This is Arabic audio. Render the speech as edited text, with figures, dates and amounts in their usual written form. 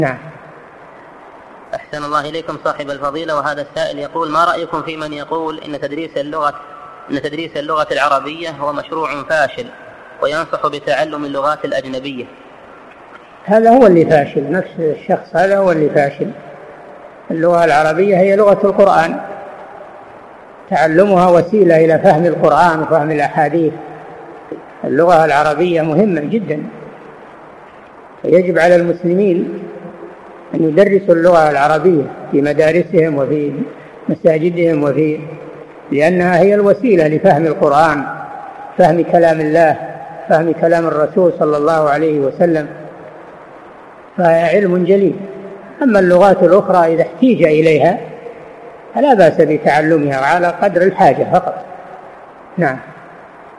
نعم. أحسن الله إليكم صاحب الفضيلة. وهذا السائل يقول: ما رأيكم في من يقول إن تدريس اللغة العربية هو مشروع فاشل وينصح بتعلم اللغات الأجنبية؟ هذا هو اللي فاشل، نفس الشخص هذا هو اللي فاشل. اللغة العربية هي لغة القرآن، تعلمها وسيلة إلى فهم القرآن وفهم الأحاديث. اللغة العربية مهمة جدا، يجب على المسلمين أن يدرسوا اللغة العربية في مدارسهم وفي مساجدهم لأنها هي الوسيلة لفهم القرآن، فهم كلام الله، فهم كلام الرسول صلى الله عليه وسلم، فهي علم جليل. أما اللغات الأخرى إذا احتيج إليها فلا بأس بتعلمها على قدر الحاجة فقط. نعم.